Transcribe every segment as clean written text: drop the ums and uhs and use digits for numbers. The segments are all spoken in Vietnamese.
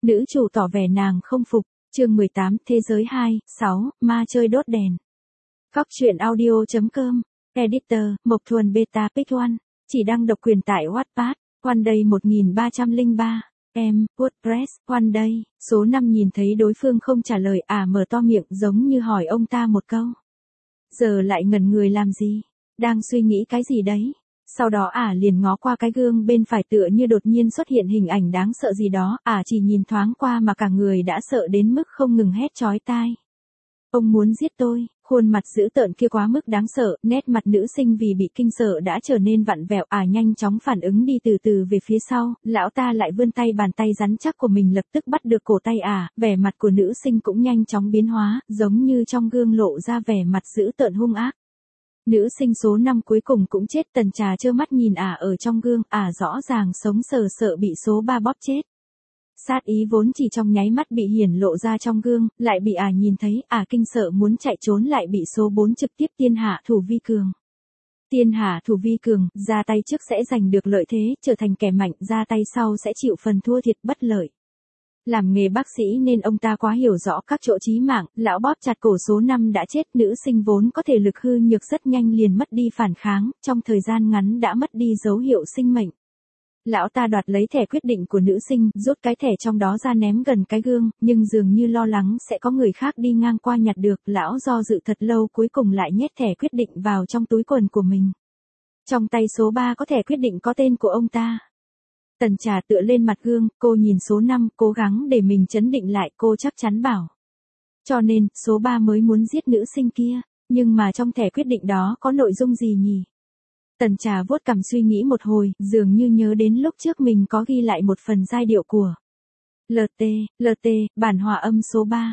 Nữ chủ tỏ vẻ nàng không phục. Chương 18, Thế giới 2, 6, ma chơi đốt đèn. Góc truyện audio.com. Editor, Mộc Thuần Beta Pick One. Chỉ đăng độc quyền tại Wattpad. One Day 1303. Em, WordPress, One Day. Số 5 nhìn thấy đối phương không trả lời, mở to miệng giống như hỏi ông ta một câu. Giờ lại ngẩn người làm gì? Đang suy nghĩ cái gì đấy? Sau đó liền ngó qua cái gương bên phải, tựa như đột nhiên xuất hiện hình ảnh đáng sợ gì đó, chỉ nhìn thoáng qua mà cả người đã sợ đến mức không ngừng hét chói tai. Ông muốn giết tôi. Khuôn mặt dữ tợn kia quá mức đáng sợ, nét mặt nữ sinh vì bị kinh sợ đã trở nên vặn vẹo, nhanh chóng phản ứng đi từ từ về phía sau, lão ta lại vươn tay, bàn tay rắn chắc của mình lập tức bắt được cổ tay vẻ mặt của nữ sinh cũng nhanh chóng biến hóa, giống như trong gương lộ ra vẻ mặt dữ tợn hung ác. Nữ sinh số 5 cuối cùng cũng chết. Tần Trà trơ mắt nhìn ở trong gương, rõ ràng sống sờ sợ bị số 3 bóp chết. Sát ý vốn chỉ trong nháy mắt bị hiển lộ ra trong gương, lại bị nhìn thấy, kinh sợ muốn chạy trốn lại bị số 4 trực tiếp tiên hạ thủ vi cường. Tiên hạ thủ vi cường, ra tay trước sẽ giành được lợi thế, trở thành kẻ mạnh, ra tay sau sẽ chịu phần thua thiệt bất lợi. Làm nghề bác sĩ nên ông ta quá hiểu rõ các chỗ chí mạng, lão bóp chặt cổ số 5 đã chết. Nữ sinh vốn có thể lực hư nhược rất nhanh liền mất đi phản kháng, trong thời gian ngắn đã mất đi dấu hiệu sinh mệnh. Lão ta đoạt lấy thẻ quyết định của nữ sinh, rút cái thẻ trong đó ra ném gần cái gương, nhưng dường như lo lắng sẽ có người khác đi ngang qua nhặt được, lão do dự thật lâu cuối cùng lại nhét thẻ quyết định vào trong túi quần của mình. Trong tay số 3 có thẻ quyết định có tên của ông ta. Tần Trà tựa lên mặt gương, cô nhìn số 5, cố gắng để mình trấn định lại, cô chắc chắn bảo. Cho nên, số 3 mới muốn giết nữ sinh kia, nhưng mà trong thẻ quyết định đó có nội dung gì nhỉ? Tần Trà vuốt cằm suy nghĩ một hồi, dường như nhớ đến lúc trước mình có ghi lại một phần giai điệu của LT, bản hòa âm số 3,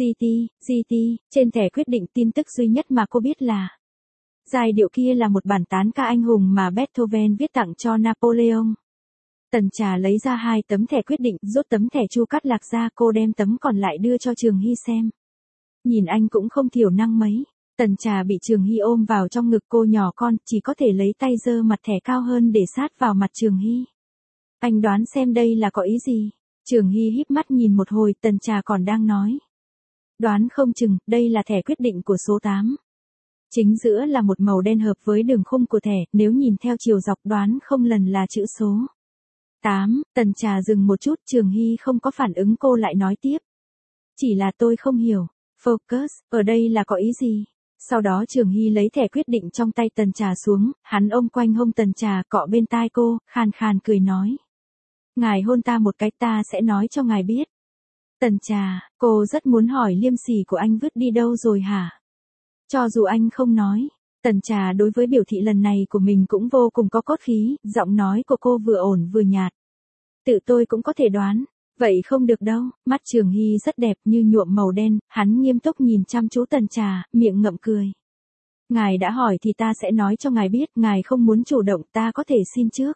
GT, trên thẻ quyết định. Tin tức duy nhất mà cô biết là giai điệu kia là một bản tán ca anh hùng mà Beethoven viết tặng cho Napoleon. Tần Trà lấy ra 2 tấm thẻ quyết định, rút tấm thẻ Chu Cát Lạc ra, cô đem tấm còn lại đưa cho Trường Hy xem. Nhìn anh cũng không thiểu năng mấy. Tần Trà bị Trường Hy ôm vào trong ngực, cô nhỏ con, chỉ có thể lấy tay giơ mặt thẻ cao hơn để sát vào mặt Trường Hy. Anh đoán xem đây là có ý gì? Trường Hy híp mắt nhìn một hồi, Tần Trà còn đang nói. Đoán không chừng, đây là thẻ quyết định của số 8. Chính giữa là một màu đen hợp với đường khung của thẻ, nếu nhìn theo chiều dọc đoán không lần là chữ số 8. Tần Trà dừng một chút, Trường Hy không có phản ứng, cô lại nói tiếp. Chỉ là tôi không hiểu. Focus, ở đây là có ý gì? Sau đó Trường Hy lấy thẻ quyết định trong tay Tần Trà xuống, hắn ôm quanh hông Tần Trà, cọ bên tai cô, khàn khàn cười nói. Ngài hôn ta một cái, ta sẽ nói cho ngài biết. Tần Trà, cô rất muốn hỏi liêm sỉ của anh vứt đi đâu rồi hả? Cho dù anh không nói. Tần Trà đối với biểu thị lần này của mình cũng vô cùng có cốt khí, giọng nói của cô vừa ổn vừa nhạt. Tự tôi cũng có thể đoán. Vậy không được đâu. Mắt Trường Hy rất đẹp như nhuộm màu đen, hắn nghiêm túc nhìn chăm chú Tần Trà, miệng ngậm cười. Ngài đã hỏi thì ta sẽ nói cho ngài biết, ngài không muốn chủ động ta có thể xin trước.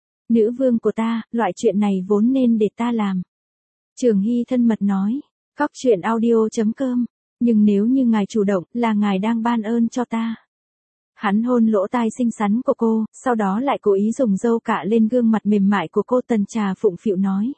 Nữ vương của ta, loại chuyện này vốn nên để ta làm. Trường Hy thân mật nói. Góc truyện audio.com. Nhưng nếu như ngài chủ động, là ngài đang ban ơn cho ta. Hắn hôn lỗ tai xinh xắn của cô, sau đó lại cố ý dùng râu cạ lên gương mặt mềm mại của cô. Tần Trà phụng phịu nói.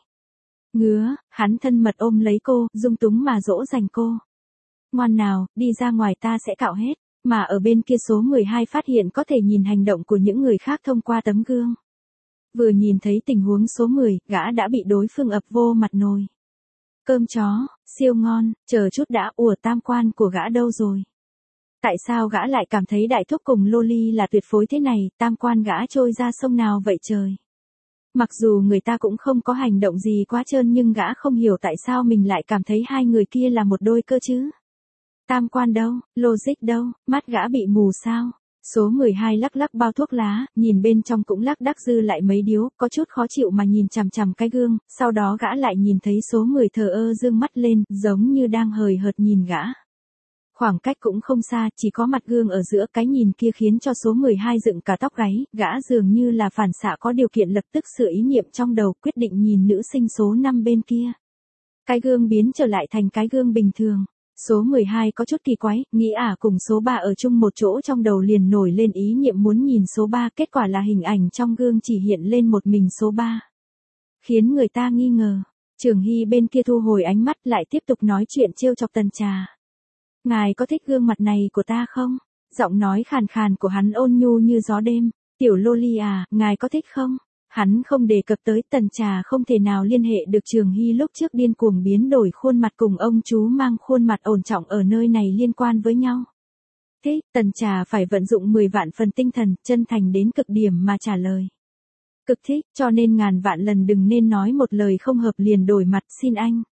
Ngứa, hắn thân mật ôm lấy cô, dung túng mà dỗ dành cô. Ngoan nào, đi ra ngoài ta sẽ cạo hết. Mà ở bên kia số 12 phát hiện có thể nhìn hành động của những người khác thông qua tấm gương. Vừa nhìn thấy tình huống số 10, gã đã bị đối phương ập vô mặt nồi. Cơm chó, siêu ngon, chờ chút đã, tam quan của gã đâu rồi? Tại sao gã lại cảm thấy đại thúc cùng Loli là tuyệt phối thế này, tam quan gã trôi ra sông nào vậy trời? Mặc dù người ta cũng không có hành động gì quá trơn nhưng gã không hiểu tại sao mình lại cảm thấy hai người kia là một đôi cơ chứ. Tam quan đâu, logic đâu, mắt gã bị mù sao? Số 12 lắc lắc bao thuốc lá, nhìn bên trong cũng lắc đắc dư lại mấy điếu, có chút khó chịu mà nhìn chằm chằm cái gương, sau đó gã lại nhìn thấy số 10 thờ ơ dương mắt lên, giống như đang hời hợt nhìn gã. Khoảng cách cũng không xa, chỉ có mặt gương ở giữa, cái nhìn kia khiến cho số 12 dựng cả tóc gáy, gã dường như là phản xạ có điều kiện lập tức sửa ý niệm trong đầu, quyết định nhìn nữ sinh số 5 bên kia. Cái gương biến trở lại thành cái gương bình thường. Số 12 có chút kỳ quái, nghĩ cùng số 3 ở chung một chỗ, trong đầu liền nổi lên ý niệm muốn nhìn số 3, kết quả là hình ảnh trong gương chỉ hiện lên một mình số 3. Khiến người ta nghi ngờ. Trường Hy bên kia thu hồi ánh mắt lại tiếp tục nói chuyện trêu chọc Tần Trà. Ngài có thích gương mặt này của ta không? Giọng nói khàn khàn của hắn ôn nhu như gió đêm. Tiểu loli à, ngài có thích không? Hắn không đề cập tới Tần Trà không thể nào liên hệ được Trường Hy lúc trước điên cuồng biến đổi khuôn mặt cùng ông chú mang khuôn mặt ổn trọng ở nơi này liên quan với nhau. Thế, Tần Trà phải vận dụng 10 vạn phần tinh thần, chân thành đến cực điểm mà trả lời. Cực thích, cho nên ngàn vạn lần đừng nên nói một lời không hợp liền đổi mặt, xin anh.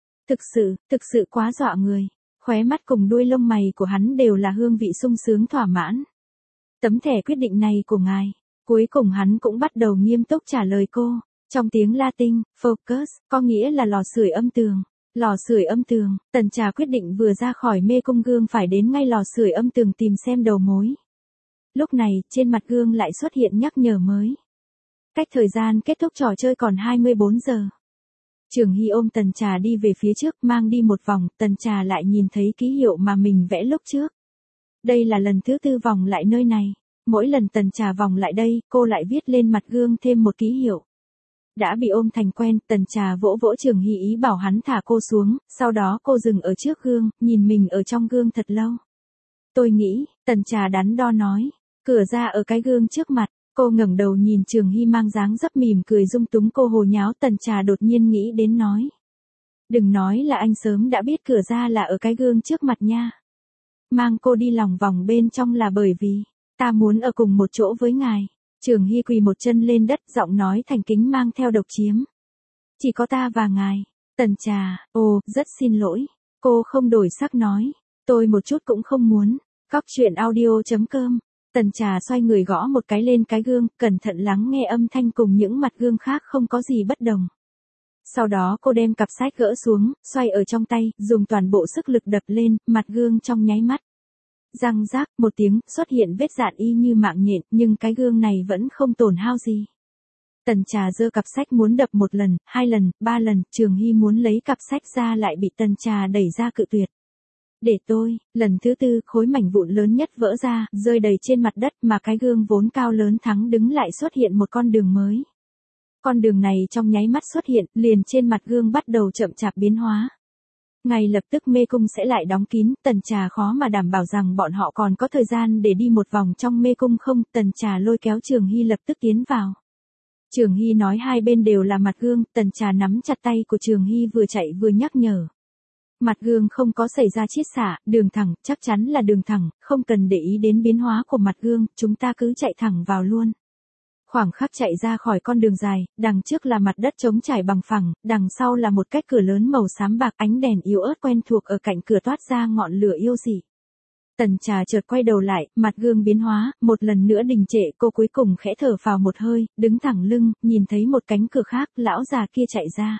Thực sự quá dọa người. Khóe mắt cùng đuôi lông mày của hắn đều là hương vị sung sướng thỏa mãn. Tấm thẻ quyết định này của ngài. Cuối cùng hắn cũng bắt đầu nghiêm túc trả lời cô. Trong tiếng Latin, focus, có nghĩa là lò sưởi âm tường. Lò sưởi âm tường, Tần Trà quyết định vừa ra khỏi mê cung gương phải đến ngay lò sưởi âm tường tìm xem đầu mối. Lúc này, trên mặt gương lại xuất hiện nhắc nhở mới. Cách thời gian kết thúc trò chơi còn 24 giờ. Trường Hy ôm Tần Trà đi về phía trước, mang đi một vòng, Tần Trà lại nhìn thấy ký hiệu mà mình vẽ lúc trước. Đây là lần thứ 4 vòng lại nơi này. Mỗi lần Tần Trà vòng lại đây, cô lại viết lên mặt gương thêm một ký hiệu. Đã bị ôm thành quen, Tần Trà vỗ vỗ Trường Hy ý bảo hắn thả cô xuống, sau đó cô dừng ở trước gương, nhìn mình ở trong gương thật lâu. Tôi nghĩ, Tần Trà đắn đo nói, cửa ra ở cái gương trước mặt. Cô ngẩng đầu nhìn Trường Hy mang dáng dấp mỉm cười dung túng cô hồ nháo. Tần Trà đột nhiên nghĩ đến nói. Đừng nói là anh sớm đã biết cửa ra là ở cái gương trước mặt nha. Mang cô đi lòng vòng bên trong là bởi vì, ta muốn ở cùng một chỗ với ngài. Trường Hy quỳ một chân lên đất, giọng nói thành kính mang theo độc chiếm. Chỉ có ta và ngài. Tần Trà, rất xin lỗi. Cô không đổi sắc nói. Tôi một chút cũng không muốn. Cóc truyện audio.com. Tần Trà xoay người gõ một cái lên cái gương, cẩn thận lắng nghe âm thanh cùng những mặt gương khác không có gì bất đồng. Sau đó cô đem cặp sách gỡ xuống, xoay ở trong tay, dùng toàn bộ sức lực đập lên, mặt gương trong nháy mắt. Răng rác, một tiếng, xuất hiện vết dạn y như mạng nhện, nhưng cái gương này vẫn không tổn hao gì. Tần Trà giơ cặp sách muốn đập 1 lần, 2 lần, 3 lần, Trường Hy muốn lấy cặp sách ra lại bị Tần Trà đẩy ra cự tuyệt. Để tôi, lần thứ 4, khối mảnh vụn lớn nhất vỡ ra, rơi đầy trên mặt đất mà cái gương vốn cao lớn thắng đứng lại xuất hiện một con đường mới. Con đường này trong nháy mắt xuất hiện, liền trên mặt gương bắt đầu chậm chạp biến hóa. Ngay lập tức mê cung sẽ lại đóng kín, Tần Trà khó mà đảm bảo rằng bọn họ còn có thời gian để đi một vòng trong mê cung không. Tần Trà lôi kéo Trường Hy lập tức tiến vào. Trường Hy nói hai bên đều là mặt gương, Tần Trà nắm chặt tay của Trường Hy vừa chạy vừa nhắc nhở. Mặt gương không có xảy ra chiết xạ, đường thẳng, chắc chắn là đường thẳng, không cần để ý đến biến hóa của mặt gương, chúng ta cứ chạy thẳng vào luôn. Khoảng khắc chạy ra khỏi con đường dài, đằng trước là mặt đất trống trải bằng phẳng, đằng sau là một cái cửa lớn màu xám bạc, ánh đèn yếu ớt quen thuộc ở cạnh cửa toát ra ngọn lửa yêu dị. Tần Trà chợt quay đầu lại, mặt gương biến hóa, một lần nữa đình trệ, cô cuối cùng khẽ thở phào một hơi, đứng thẳng lưng, nhìn thấy một cánh cửa khác, lão già kia chạy ra.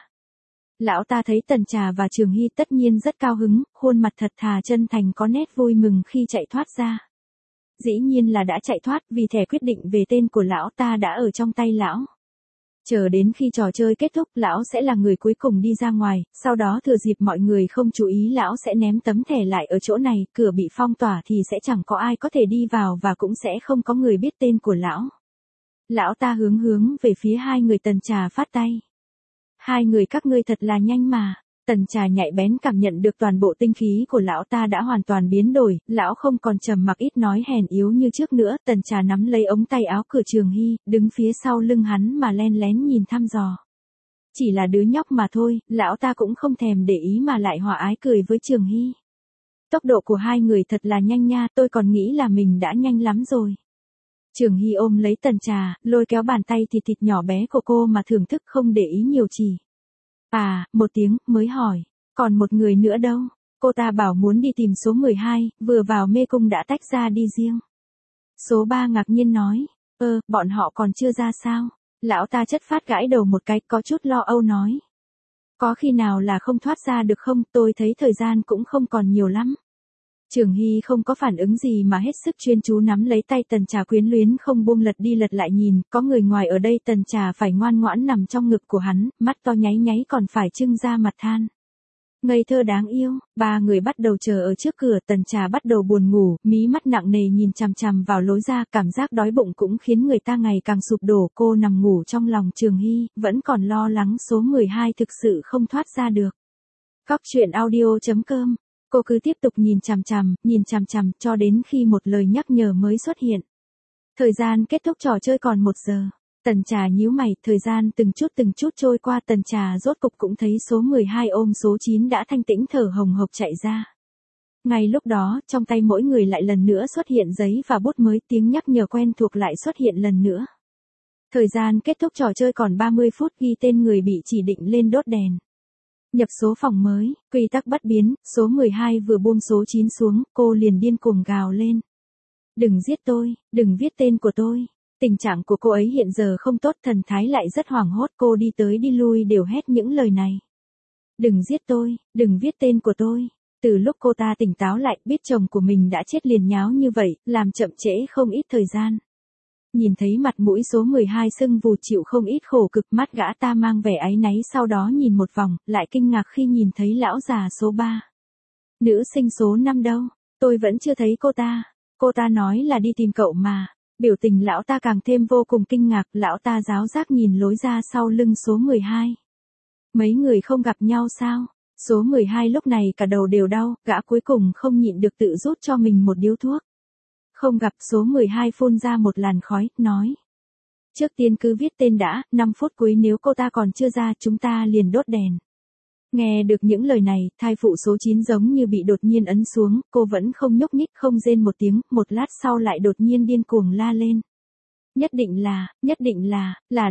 Lão ta thấy Tần Trà và Trường Hy tất nhiên rất cao hứng, khuôn mặt thật thà chân thành có nét vui mừng khi chạy thoát ra. Dĩ nhiên là đã chạy thoát vì thẻ quyết định về tên của lão ta đã ở trong tay lão. Chờ đến khi trò chơi kết thúc lão sẽ là người cuối cùng đi ra ngoài, sau đó thừa dịp mọi người không chú ý lão sẽ ném tấm thẻ lại ở chỗ này, cửa bị phong tỏa thì sẽ chẳng có ai có thể đi vào và cũng sẽ không có người biết tên của lão. Lão ta hướng về phía hai người Tần Trà phát tay. Hai người các ngươi thật là nhanh mà. Tần Trà nhạy bén cảm nhận được toàn bộ tinh khí của lão ta đã hoàn toàn biến đổi, lão không còn trầm mặc ít nói hèn yếu như trước nữa. Tần Trà nắm lấy ống tay áo của Trường Hy, đứng phía sau lưng hắn mà len lén nhìn thăm dò. Chỉ là đứa nhóc mà thôi, lão ta cũng không thèm để ý mà lại hòa ái cười với Trường Hy. Tốc độ của hai người thật là nhanh nha, tôi còn nghĩ là mình đã nhanh lắm rồi. Trường Hy ôm lấy Tần Trà, lôi kéo bàn tay thịt nhỏ bé của cô mà thưởng thức không để ý nhiều chỉ. Một tiếng, mới hỏi, còn một người nữa đâu? Cô ta bảo muốn đi tìm số 12, vừa vào mê cung đã tách ra đi riêng. Số 3 ngạc nhiên nói, bọn họ còn chưa ra sao? Lão ta chất phát gãi đầu một cái, có chút lo âu nói. Có khi nào là không thoát ra được không, tôi thấy thời gian cũng không còn nhiều lắm. Trường Hy không có phản ứng gì mà hết sức chuyên chú nắm lấy tay Tần Trà quyến luyến không buông lật đi lật lại nhìn, có người ngoài ở đây Tần Trà phải ngoan ngoãn nằm trong ngực của hắn, mắt to nháy nháy còn phải trưng ra mặt than. Ngây thơ đáng yêu, ba người bắt đầu chờ ở trước cửa, Tần Trà bắt đầu buồn ngủ, mí mắt nặng nề nhìn chằm chằm vào lối ra, cảm giác đói bụng cũng khiến người ta ngày càng sụp đổ, cô nằm ngủ trong lòng Trường Hy, vẫn còn lo lắng số 12 thực sự không thoát ra được. Cóc truyện audio.com, cô cứ tiếp tục nhìn chằm chằm, cho đến khi một lời nhắc nhở mới xuất hiện. Thời gian kết thúc trò chơi còn 1 giờ. Tần Trà nhíu mày, thời gian từng chút trôi qua, Tần Trà rốt cục cũng thấy số 12 ôm số 9 đã thanh tĩnh thở hồng hộc chạy ra. Ngay lúc đó, trong tay mỗi người lại lần nữa xuất hiện giấy và bút mới, tiếng nhắc nhở quen thuộc lại xuất hiện lần nữa. Thời gian kết thúc trò chơi còn 30 phút, ghi tên người bị chỉ định lên đốt đèn. Nhập số phòng mới, quy tắc bất biến, số 12 vừa buông số 9 xuống, cô liền điên cuồng gào lên. Đừng giết tôi, đừng viết tên của tôi. Tình trạng của cô ấy hiện giờ không tốt, thần thái lại rất hoảng hốt, cô đi tới đi lui đều hét những lời này. Đừng giết tôi, đừng viết tên của tôi. Từ lúc cô ta tỉnh táo lại, biết chồng của mình đã chết liền nháo như vậy, làm chậm trễ không ít thời gian. Nhìn thấy mặt mũi số 12 sưng vù chịu không ít khổ cực, mắt gã ta mang vẻ áy náy, sau đó nhìn một vòng, lại kinh ngạc khi nhìn thấy lão già số 3. Nữ sinh số 5 đâu? Tôi vẫn chưa thấy cô ta. Cô ta nói là đi tìm cậu mà. Biểu tình lão ta càng thêm vô cùng kinh ngạc, lão ta giáo giác nhìn lối ra sau lưng số 12. Mấy người không gặp nhau sao? Số 12 lúc này cả đầu đều đau, gã cuối cùng không nhịn được tự rút cho mình một điếu thuốc. Không gặp, số 12 phun ra một làn khói, nói. Trước tiên cứ viết tên đã, 5 phút cuối nếu cô ta còn chưa ra chúng ta liền đốt đèn. Nghe được những lời này, thai phụ số 9 giống như bị đột nhiên ấn xuống, cô vẫn không nhúc nhích, không rên một tiếng, một lát sau lại đột nhiên điên cuồng la lên. Nhất định là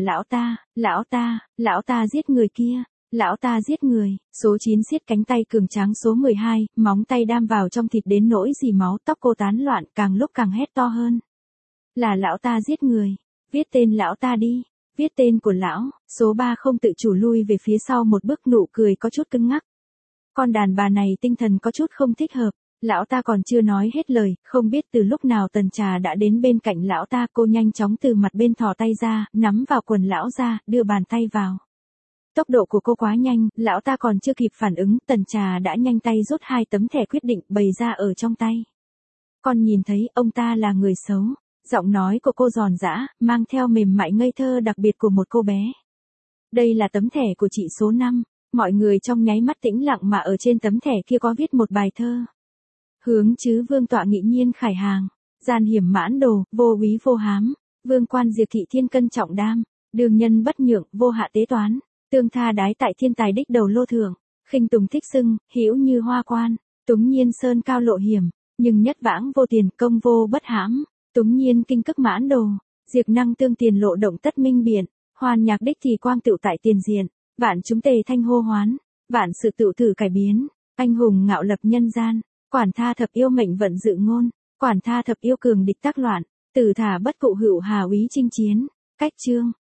lão ta giết người kia, lão ta giết người. Số 9 siết cánh tay cường tráng số 12, móng tay đam vào trong thịt đến nỗi dì máu, tóc cô tán loạn, càng lúc càng hét to hơn. Là lão ta giết người, viết tên lão ta đi. Viết tên của lão, số 3 không tự chủ lui về phía sau một bước, nụ cười có chút cứng ngắc. Con đàn bà này tinh thần có chút không thích hợp, lão ta còn chưa nói hết lời, không biết từ lúc nào Tần Trà đã đến bên cạnh lão ta, cô nhanh chóng từ mặt bên thò tay ra, nắm vào quần lão ra, đưa bàn tay vào. Tốc độ của cô quá nhanh, lão ta còn chưa kịp phản ứng, Tần Trà đã nhanh tay rút 2 tấm thẻ quyết định bày ra ở trong tay. Con nhìn thấy ông ta là người xấu. Giọng nói của cô giòn giã, mang theo mềm mại ngây thơ đặc biệt của một cô bé. Đây là tấm thẻ của chị số 5, mọi người trong nháy mắt tĩnh lặng mà ở trên tấm thẻ kia có viết một bài thơ. Hướng chứ vương tọa nghị nhiên khải hàng, gian hiểm mãn đồ, vô úy vô hám, vương quan diệt thị thiên cân trọng đam, đường nhân bất nhượng, vô hạ tế toán, tương tha đái tại thiên tài đích đầu lô thượng, khinh tùng thích xưng, hữu như hoa quan, túng nhiên sơn cao lộ hiểm, nhưng nhất vãng vô tiền, công vô bất hãm. Túng nhiên kinh cức mãn đồ, diệt năng tương tiền lộ động tất minh biển, hoàn nhạc đích thì quang tựu tại tiền diện, vạn chúng tề thanh hô hoán, vạn sự tựu thử cải biến, anh hùng ngạo lập nhân gian, quản tha thập yêu mệnh vận dự ngôn, quản tha thập yêu cường địch tác loạn, tử thả bất cụ hữu hà úy chinh chiến, cách chương.